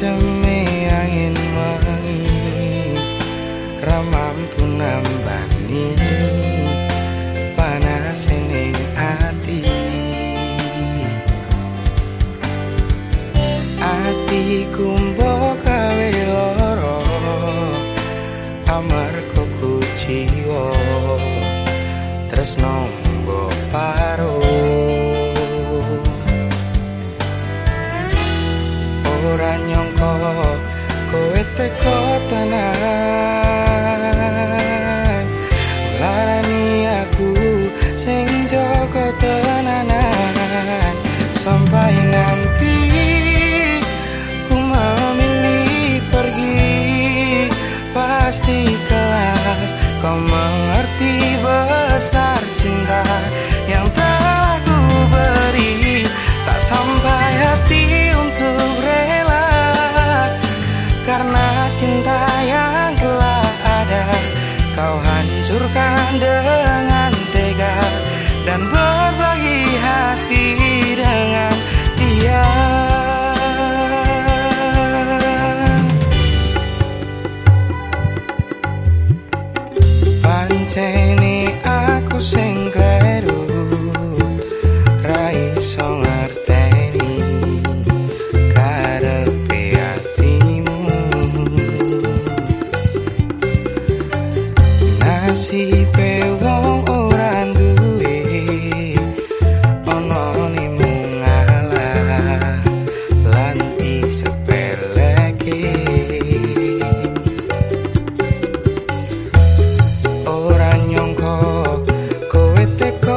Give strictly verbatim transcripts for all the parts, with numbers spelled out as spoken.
Ademe angin wangi ra mampu nambani panas ning ati. Atiku mbok gawe lara amarga kuciwa tresno mbok paro. Ora nyangka kowe teko tenan, larani aku sing jaga tenanan. Sampai nanti ku memilih pergi, pasti kelak kau mengerti besar cinta yang telah ku beri. Tak sampai hati untuk rela, karena cinta yang telah ada kau hancurkan dengan tega dan berbagi hati dengan dia. Pancene aku sing kleru ra iso ngerteni karepe atimu. Nasibe wong ora duwe ana nimu ngalah lan disepeleke. Ora nyangka kowe teko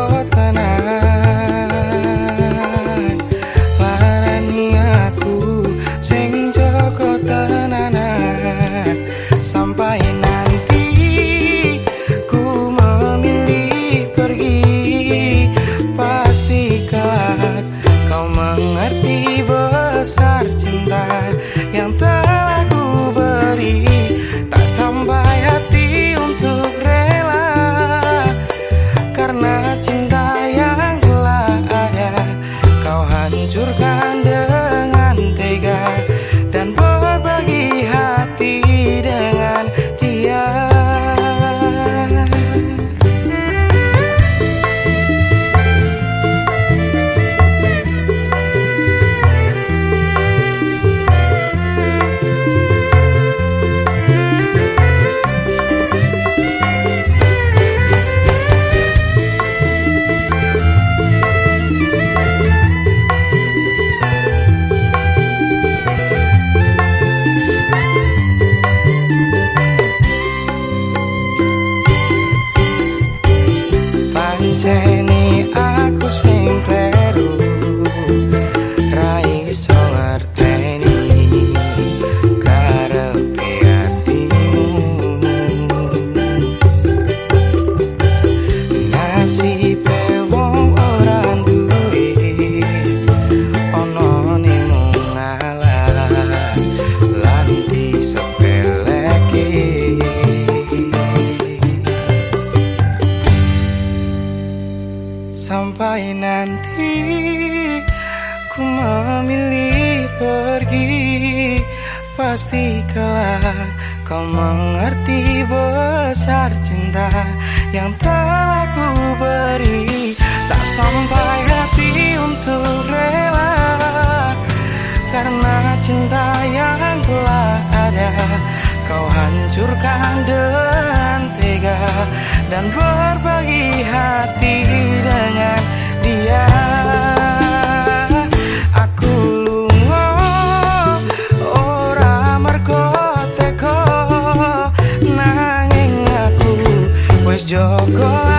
tenan, larani aku sing jaga tenanan. Sampai nanti ku memilih pergi, pasti kelak kau mengerti besar cinta yang telah ku beri. Tak sampai hati untuk rela, karena cinta yang telah ada kau hancurkan dengan tega dan berbagi hati dengan dia. Pancene aku sing kleru ra iso ngerteni karepe atimu. Nasibe wong ora duwe ana nimu ngalah lan disepeleke. Sampai nanti ku memilih pergi, pasti kelak kau mengerti besar cinta yang telah ku beri. Tak sampai hati untuk rela, karena cinta yang telah ada kau hancurkan dengan tega dan berbagi hati dengan dia. Aku lunga ora mergo teko, nanging aku wis jaga